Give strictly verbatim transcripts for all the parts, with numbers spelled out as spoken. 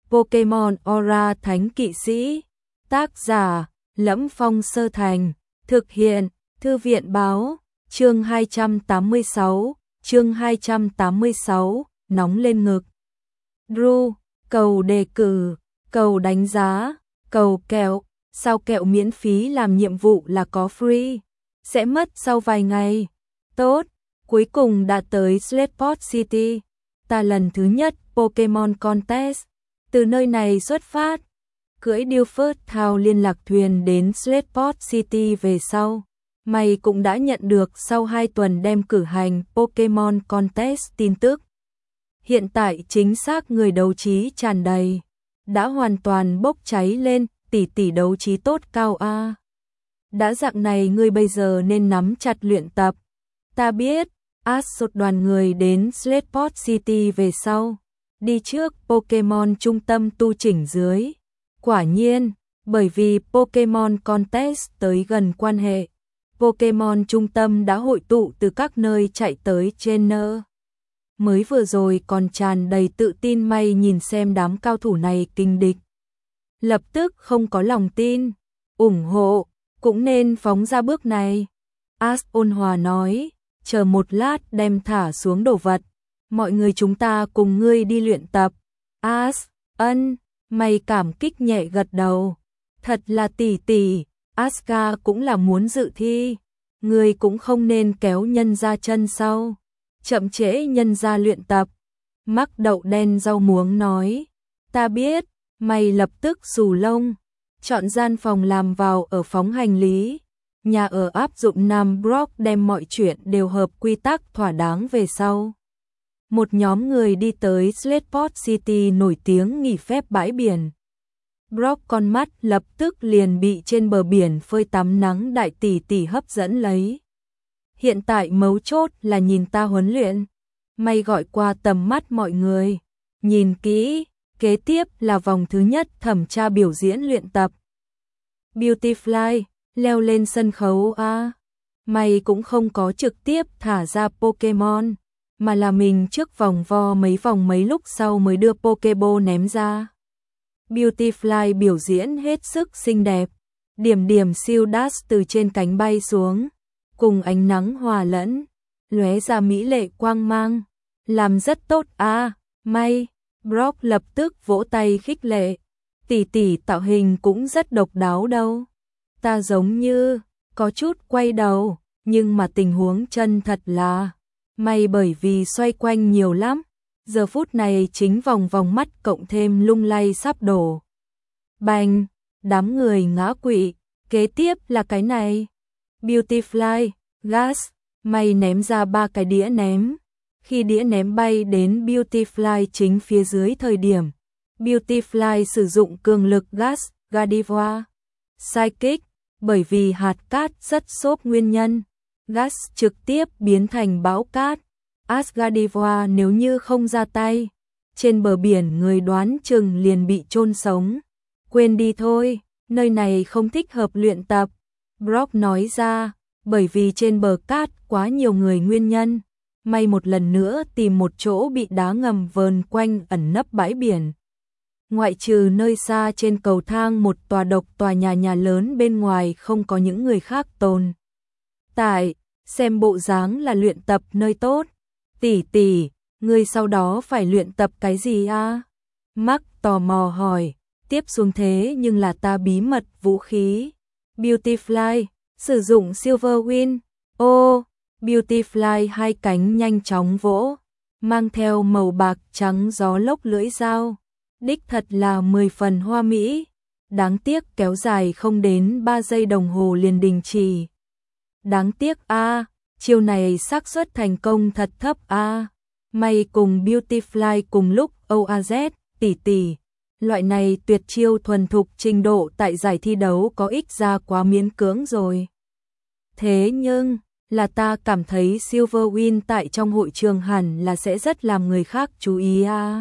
Pokemon Aura Thánh Kỵ Sĩ. Tác giả: Lẫm Phong Sơ Thành. Thực hiện: Thư viện báo. Chương hai trăm tám mươi sáu. Chương hai trăm tám mươi sáu. Nóng lên ngực. Drew, cầu đề cử, cầu đánh giá, cầu kẹo. Sao kẹo miễn phí làm nhiệm vụ là có free? Sẽ mất sau vài ngày. Tốt, cuối cùng đã tới Slateport City. Ta lần thứ nhất Pokemon Contest. Từ nơi này xuất phát, cưỡi Dilford Town liên lạc thuyền đến Slateport City về sau. Mày cũng đã nhận được sau hai tuần đem cử hành Pokemon Contest tin tức. Hiện tại chính xác người đấu trí tràn đầy. Đã hoàn toàn bốc cháy lên, tỷ tỷ đấu trí tốt cao a. Đã dạng này ngươi bây giờ nên nắm chặt luyện tập. Ta biết, Ash đoàn người đến Slateport City về sau. Đi trước Pokemon trung tâm tu chỉnh dưới. Quả nhiên, bởi vì Pokemon Contest tới gần quan hệ, Pokemon trung tâm đã hội tụ từ các nơi chạy tới trainer. Mới vừa rồi còn tràn đầy tự tin may nhìn xem đám cao thủ này kinh địch. Lập tức không có lòng tin, ủng hộ, cũng nên phóng ra bước này. Ash ôn hòa nói, chờ một lát đem thả xuống đồ vật. Mọi người chúng ta cùng ngươi đi luyện tập. Ash, ân, mày cảm kích nhẹ gật đầu. Thật là tỷ tỷ, Asuka cũng là muốn dự thi. Ngươi cũng không nên kéo nhân ra chân sau. Chậm trễ nhân ra luyện tập. Mắc đậu đen rau muống nói. Ta biết, mày lập tức xù lông. Chọn gian phòng làm vào ở phóng hành lý. Nhà ở áp dụng Nam Brock đem mọi chuyện đều hợp quy tắc thỏa đáng về sau. Một nhóm người đi tới Slateport City nổi tiếng nghỉ phép bãi biển. Brock con mắt lập tức liền bị trên bờ biển phơi tắm nắng đại tỷ tỷ hấp dẫn lấy. Hiện tại mấu chốt là nhìn ta huấn luyện. May gọi qua tầm mắt mọi người. Nhìn kỹ, kế tiếp là vòng thứ nhất thẩm tra biểu diễn luyện tập. Beautifly, leo lên sân khấu a. À. Mày cũng không có trực tiếp thả ra Pokemon, mà là mình trước vòng vo mấy vòng mấy lúc sau mới đưa Pokeball ném ra. Beautifly biểu diễn hết sức xinh đẹp. Điểm điểm siêu dash từ trên cánh bay xuống, cùng ánh nắng hòa lẫn, lóe ra mỹ lệ quang mang. Làm rất tốt a, à, may. Brock lập tức vỗ tay khích lệ. Tỷ tỷ tạo hình cũng rất độc đáo đâu. Ta giống như có chút quay đầu, nhưng mà tình huống chân thật là may bởi vì xoay quanh nhiều lắm. Giờ phút này chính vòng vòng mắt cộng thêm lung lay sắp đổ. Bành, đám người ngã quỵ, kế tiếp là cái này. Beautifly, gas, mày ném ra ba cái đĩa ném. Khi đĩa ném bay đến Beautifly chính phía dưới thời điểm, Beautifly sử dụng cường lực gas, Gardevoir. Psychic, bởi vì hạt cát rất xốp nguyên nhân, gas trực tiếp biến thành bão cát. Asgardivoa nếu như không ra tay, trên bờ biển người đoán chừng liền bị chôn sống. Quên đi thôi, nơi này không thích hợp luyện tập. Brock nói ra, bởi vì trên bờ cát quá nhiều người nguyên nhân. May một lần nữa tìm một chỗ bị đá ngầm vờn quanh ẩn nấp bãi biển. Ngoại trừ nơi xa trên cầu thang một tòa độc tòa nhà nhà lớn bên ngoài không có những người khác tồn tại, xem bộ dáng là luyện tập nơi tốt. Tỷ tỷ, ngươi sau đó phải luyện tập cái gì a? À? Mark tò mò hỏi, tiếp xuống thế nhưng là ta bí mật vũ khí. Beautifly, sử dụng Silver Wing. Ô, Beautifly hai cánh nhanh chóng vỗ, mang theo màu bạc trắng gió lốc lưỡi dao. Đích thật là mười phần hoa mỹ. Đáng tiếc kéo dài không đến ba giây đồng hồ liền đình chỉ. Đáng tiếc a, à, chiêu này xác suất thành công thật thấp a. À. May cùng Beautifly cùng lúc o a zét, tỷ tỷ. Loại này tuyệt chiêu thuần thục trình độ tại giải thi đấu có ích ra quá miễn cưỡng rồi. Thế nhưng, là ta cảm thấy Silver Win tại trong hội trường hẳn là sẽ rất làm người khác chú ý a. À.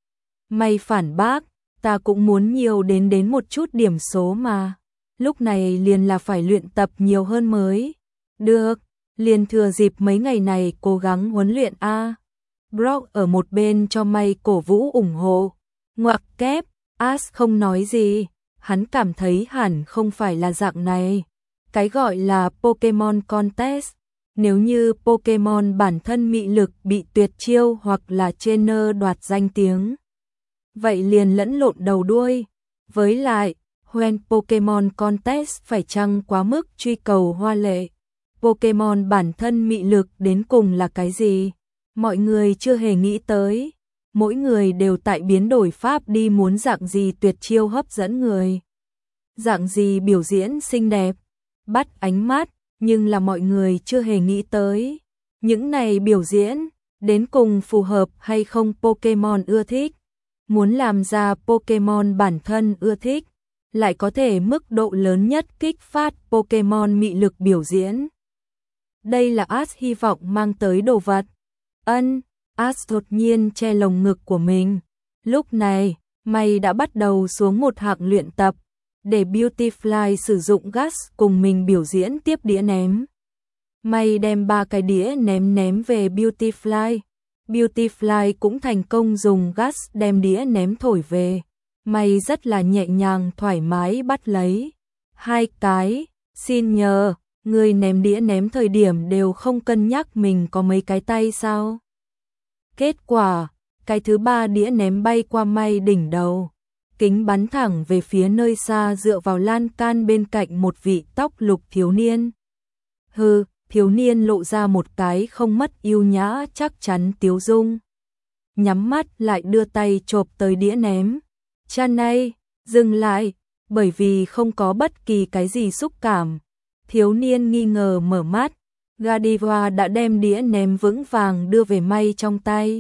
May phản bác, ta cũng muốn nhiều đến đến một chút điểm số mà. Lúc này liền là phải luyện tập nhiều hơn mới. Được, liền thừa dịp mấy ngày này cố gắng huấn luyện a. Brock ở một bên cho May cổ vũ ủng hộ. Ngoặc kép, As không nói gì, hắn cảm thấy hẳn không phải là dạng này. Cái gọi là Pokemon Contest, nếu như Pokemon bản thân mị lực bị tuyệt chiêu hoặc là trainer đoạt danh tiếng, vậy liền lẫn lộn đầu đuôi. Với lại, when Pokemon Contest phải chăng quá mức truy cầu hoa lệ? Pokemon bản thân mị lực đến cùng là cái gì? Mọi người chưa hề nghĩ tới. Mỗi người đều tại biến đổi pháp đi muốn dạng gì tuyệt chiêu hấp dẫn người. Dạng gì biểu diễn xinh đẹp, bắt ánh mắt, nhưng là mọi người chưa hề nghĩ tới. Những này biểu diễn, đến cùng phù hợp hay không Pokemon ưa thích. Muốn làm ra Pokemon bản thân ưa thích, lại có thể mức độ lớn nhất kích phát Pokemon mị lực biểu diễn. Đây là As hy vọng mang tới đồ vật. Ân, As đột nhiên che lồng ngực của mình. Lúc này, mày đã bắt đầu xuống một hạng luyện tập, để Beautifly sử dụng gas cùng mình biểu diễn tiếp đĩa ném. Mày đem ba cái đĩa ném ném về Beautifly. Beautifly cũng thành công dùng gas đem đĩa ném thổi về. Mày rất là nhẹ nhàng thoải mái bắt lấy. Hai cái, xin nhờ, người ném đĩa ném thời điểm đều không cân nhắc mình có mấy cái tay sao? Kết quả, cái thứ ba đĩa ném bay qua May đỉnh đầu. Kính bắn thẳng về phía nơi xa dựa vào lan can bên cạnh một vị tóc lục thiếu niên. Hừ, thiếu niên lộ ra một cái không mất yêu nhã chắc chắn tiếu dung. Nhắm mắt lại đưa tay chộp tới đĩa ném. Chan này, dừng lại, bởi vì không có bất kỳ cái gì xúc cảm. Thiếu niên nghi ngờ mở mắt, Godiva đã đem đĩa ném vững vàng đưa về May trong tay.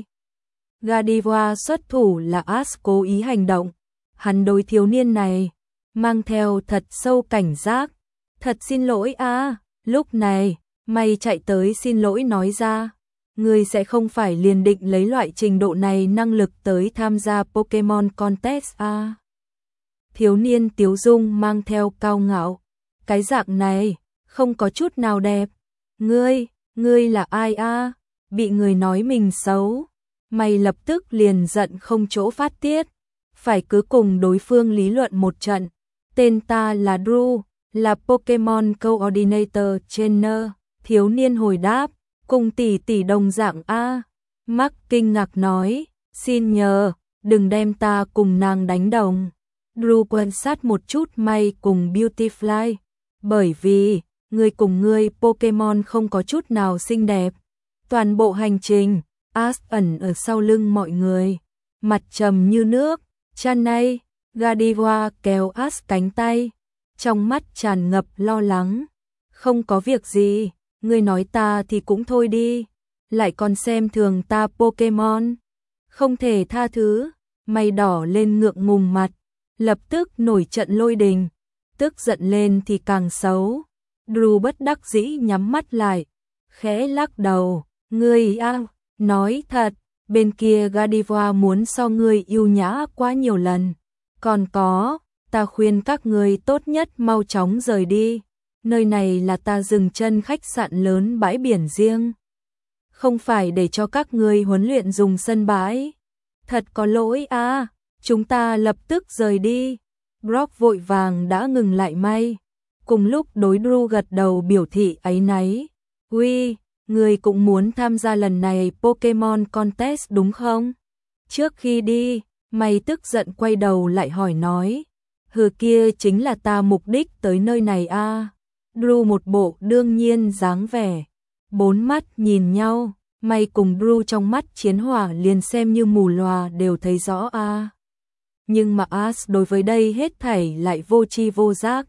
Godiva xuất thủ là As cố ý hành động. Hắn đối thiếu niên này, mang theo thật sâu cảnh giác. Thật xin lỗi a. Lúc này, May chạy tới xin lỗi nói ra. Người sẽ không phải liền định lấy loại trình độ này năng lực tới tham gia Pokemon Contest a. Thiếu niên tiếu dung mang theo cao ngạo. Cái dạng này, không có chút nào đẹp. Ngươi, ngươi là ai a? Bị người nói mình xấu. May lập tức liền giận không chỗ phát tiết. Phải cứ cùng đối phương lý luận một trận. Tên ta là Drew, là Pokemon Coordinator Trainer. Thiếu niên hồi đáp, cùng tỷ tỷ đồng dạng a. Mark kinh ngạc nói, xin nhờ, đừng đem ta cùng nàng đánh đồng. Drew quan sát một chút May cùng Beautifly, bởi vì, người cùng người Pokemon không có chút nào xinh đẹp. Toàn bộ hành trình, As ẩn ở sau lưng mọi người, mặt trầm như nước. Chan này, Godiva kéo As cánh tay, trong mắt tràn ngập lo lắng. Không có việc gì, ngươi nói ta thì cũng thôi đi, lại còn xem thường ta Pokemon. Không thể tha thứ, mày đỏ lên ngượng ngùng mặt, lập tức nổi trận lôi đình, tức giận lên thì càng xấu. Drew bất đắc dĩ nhắm mắt lại, khẽ lắc đầu, ngươi a, nói thật. Bên kia Godiva muốn so ngươi yêu nhã quá nhiều lần. Còn có, ta khuyên các ngươi tốt nhất mau chóng rời đi. Nơi này là ta dừng chân khách sạn lớn bãi biển riêng. Không phải để cho các ngươi huấn luyện dùng sân bãi. Thật có lỗi à, chúng ta lập tức rời đi. Brock vội vàng đã ngừng lại May. Cùng lúc đối Drew gật đầu biểu thị áy náy. Uy, người cũng muốn tham gia lần này Pokemon Contest đúng không? Trước khi đi, May tức giận quay đầu lại hỏi nói. Hừ, kia chính là ta mục đích tới nơi này a. À. Drew một bộ đương nhiên dáng vẻ. Bốn mắt nhìn nhau, May cùng Drew trong mắt chiến hỏa liền xem như mù lòa đều thấy rõ a. À. Nhưng mà As đối với đây hết thảy lại vô tri vô giác.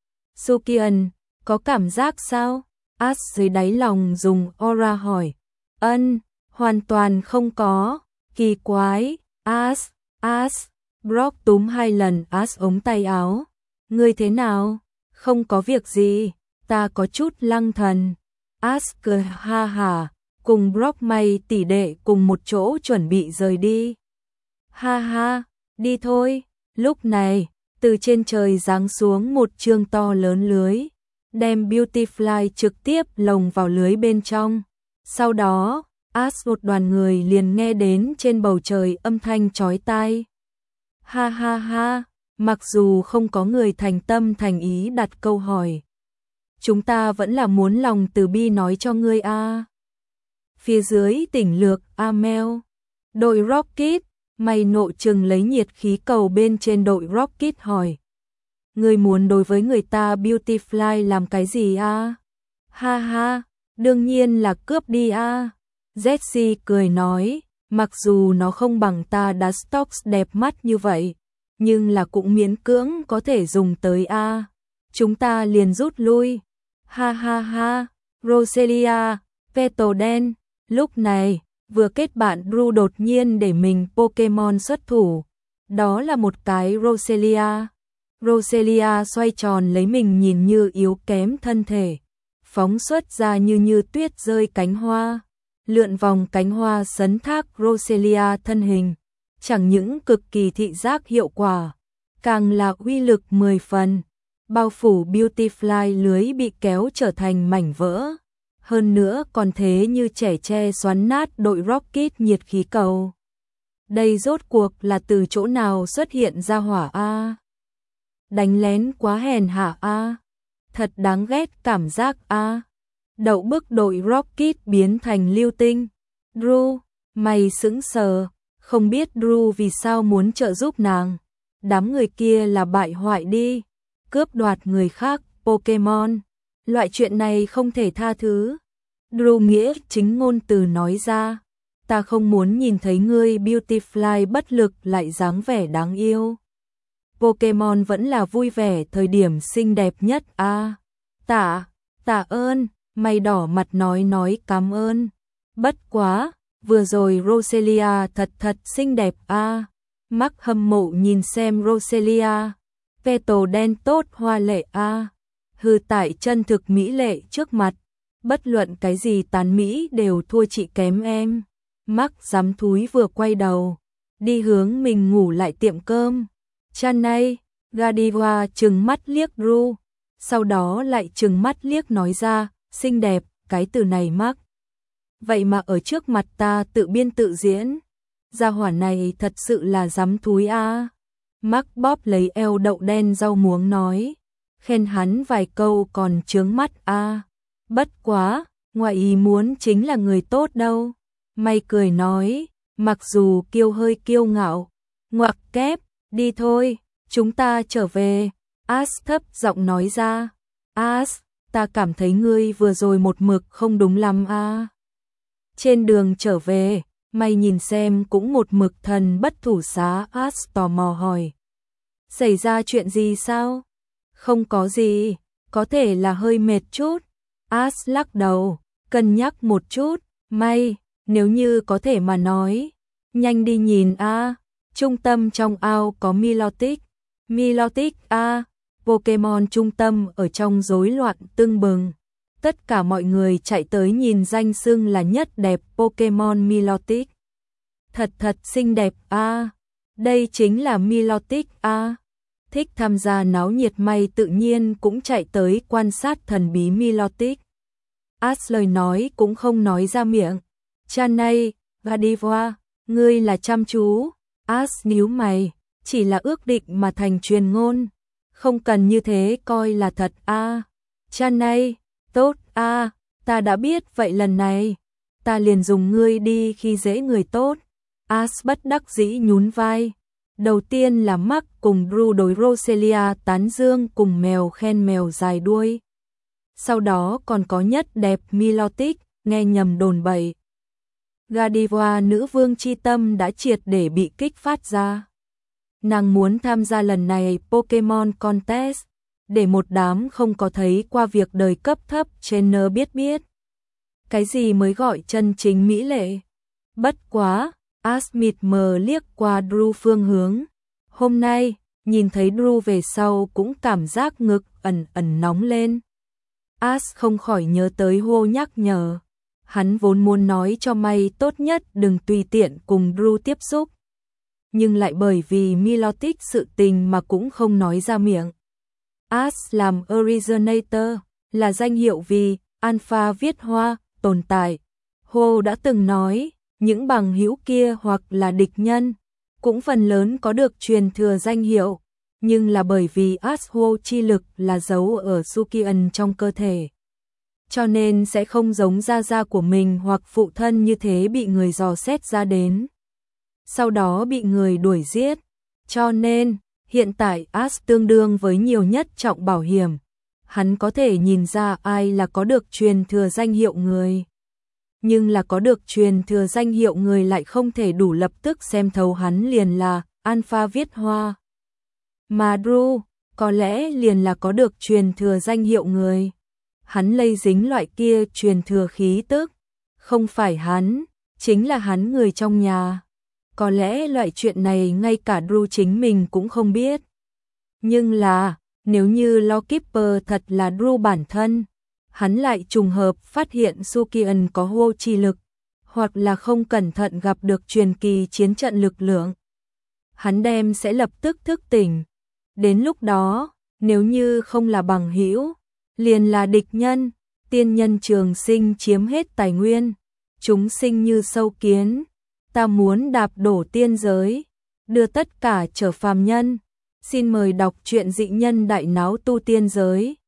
Sukian, có cảm giác sao? As dưới đáy lòng dùng aura hỏi. Ân, hoàn toàn không có. Kỳ quái. As, As. Brock túm hai lần As ống tay áo. Ngươi thế nào? Không có việc gì, ta có chút lăng thần. As cười ha hả, cùng Brock May tỷ đệ cùng một chỗ chuẩn bị rời đi. Ha ha, đi thôi. Lúc này, từ trên trời giáng xuống một chương to lớn lưới, đem Beautifly trực tiếp lồng vào lưới bên trong. Sau đó, As một đoàn người liền nghe đến trên bầu trời âm thanh chói tai. Ha ha ha, mặc dù không có người thành tâm thành ý đặt câu hỏi. Chúng ta vẫn là muốn lòng từ bi nói cho ngươi a. Phía dưới tỉnh lược Amel. Đội Rocket, mày nộ trừng lấy nhiệt khí cầu bên trên đội Rocket hỏi. Ngươi muốn đối với người ta Beautyfly làm cái gì a? Ha ha, đương nhiên là cướp đi a. Jessie cười nói, mặc dù nó không bằng ta đã stocks đẹp mắt như vậy, nhưng là cũng miễn cưỡng có thể dùng tới a. Chúng ta liền rút lui. Ha ha ha, Roselia, Petal đen, lúc này, vừa kết bạn Drew đột nhiên để mình Pokemon xuất thủ. Đó là một cái Roselia. Roselia xoay tròn lấy mình nhìn như yếu kém thân thể, phóng xuất ra như như tuyết rơi cánh hoa, lượn vòng cánh hoa sấn thác Roselia thân hình, chẳng những cực kỳ thị giác hiệu quả, càng là uy lực mười phần, bao phủ Beautyfly lưới bị kéo trở thành mảnh vỡ, hơn nữa còn thế như trẻ tre xoắn nát đội Rocket nhiệt khí cầu. Đây rốt cuộc là từ chỗ nào xuất hiện ra hỏa a? Đánh lén quá hèn hạ a, thật đáng ghét cảm giác a. Đậu bức đội Rocket biến thành lưu tinh. Drew, mày sững sờ, không biết Drew vì sao muốn trợ giúp nàng. Đám người kia là bại hoại đi, cướp đoạt người khác Pokemon, loại chuyện này không thể tha thứ. Drew nghĩa chính ngôn từ nói ra, ta không muốn nhìn thấy ngươi Beautyfly bất lực lại dáng vẻ đáng yêu. Pokemon vẫn là vui vẻ thời điểm xinh đẹp nhất a. À, tạ, tạ ơn, mày đỏ mặt nói nói cảm ơn. Bất quá, vừa rồi Roselia thật thật xinh đẹp a. À, Mắc hâm mộ nhìn xem Roselia, Petal đen tốt hoa lệ a. À, hư tại chân thực mỹ lệ trước mặt, bất luận cái gì tán mỹ đều thua chị kém em. Mắc dám thúi vừa quay đầu, đi hướng mình ngủ lại tiệm cơm. Chanay, Godiva trừng mắt liếc Drew, sau đó lại trừng mắt liếc nói ra, xinh đẹp, cái từ này mắc. Vậy mà ở trước mặt ta tự biên tự diễn, gia hỏa này thật sự là dám thúi a. À. Mắc bóp lấy eo đậu đen rau muống nói, khen hắn vài câu còn chướng mắt a. À. Bất quá, ngoại ý muốn chính là người tốt đâu. Mày cười nói, mặc dù kiêu hơi kiêu ngạo, ngoặc kép, đi thôi, chúng ta trở về. As thấp giọng nói ra, As, ta cảm thấy ngươi vừa rồi một mực không đúng lắm a. À. Trên đường trở về, mày nhìn xem cũng một mực thần bất thủ xá. As tò mò hỏi, xảy ra chuyện gì sao? Không có gì, có thể là hơi mệt chút. As lắc đầu, cân nhắc một chút, may, nếu như có thể mà nói, nhanh đi nhìn a. À. Trung tâm trong ao có Milotic. Milotic a, à, Pokemon trung tâm ở trong rối loạn tưng bừng. Tất cả mọi người chạy tới nhìn danh xưng là nhất đẹp Pokemon Milotic. Thật thật xinh đẹp a. À. Đây chính là Milotic a. À. Thích tham gia náo nhiệt may tự nhiên cũng chạy tới quan sát thần bí Milotic. As lời nói cũng không nói ra miệng. Chanay, Godiva, ngươi là chăm chú. As níu mày, chỉ là ước định mà thành truyền ngôn, không cần như thế coi là thật a. À. Chanay, tốt a, à, ta đã biết vậy lần này, ta liền dùng ngươi đi khi dễ người tốt. As bất đắc dĩ nhún vai. Đầu tiên là Mark cùng Drew đối Roselia tán dương cùng mèo khen mèo dài đuôi. Sau đó còn có nhất đẹp Milotic, nghe nhầm đồn bậy. Godiva nữ vương chi tâm đã triệt để bị kích phát ra. Nàng muốn tham gia lần này Pokemon Contest, để một đám không có thấy qua việc đời cấp thấp trainer biết biết. Cái gì mới gọi chân chính mỹ lệ? Bất quá, As mịt mờ liếc qua Drew phương hướng. Hôm nay, nhìn thấy Drew về sau cũng cảm giác ngực ẩn ẩn nóng lên. As không khỏi nhớ tới hô nhắc nhở. Hắn vốn muốn nói cho mày tốt nhất đừng tùy tiện cùng Drew tiếp xúc. Nhưng lại bởi vì Milotic sự tình mà cũng không nói ra miệng. As làm Originator, là danh hiệu vì Alpha viết hoa, tồn tại. Hồ đã từng nói, những bằng hữu kia hoặc là địch nhân, cũng phần lớn có được truyền thừa danh hiệu, nhưng là bởi vì Ashwo chi lực là giấu ở Sukian trong cơ thể. Cho nên sẽ không giống gia gia của mình hoặc phụ thân như thế bị người dò xét ra đến. Sau đó bị người đuổi giết. Cho nên, hiện tại Ash tương đương với nhiều nhất trọng bảo hiểm. Hắn có thể nhìn ra ai là có được truyền thừa danh hiệu người. Nhưng là có được truyền thừa danh hiệu người lại không thể đủ lập tức xem thấu hắn liền là Alpha viết hoa. Mà Drew, có lẽ liền là có được truyền thừa danh hiệu người. Hắn lây dính loại kia truyền thừa khí tức. Không phải hắn, chính là hắn người trong nhà. Có lẽ loại chuyện này ngay cả Drew chính mình cũng không biết. Nhưng là, nếu như Lawkeeper thật là Drew bản thân, hắn lại trùng hợp phát hiện Sukian có hô chi lực, hoặc là không cẩn thận gặp được truyền kỳ chiến trận lực lượng. Hắn đem sẽ lập tức thức tỉnh. Đến lúc đó, nếu như không là bằng hữu, liền là địch nhân. Tiên nhân trường sinh chiếm hết tài nguyên, chúng sinh như sâu kiến. Ta muốn đạp đổ tiên giới, đưa tất cả trở phàm nhân. Xin mời đọc truyện Dị Nhân Đại Náo Tu Tiên Giới.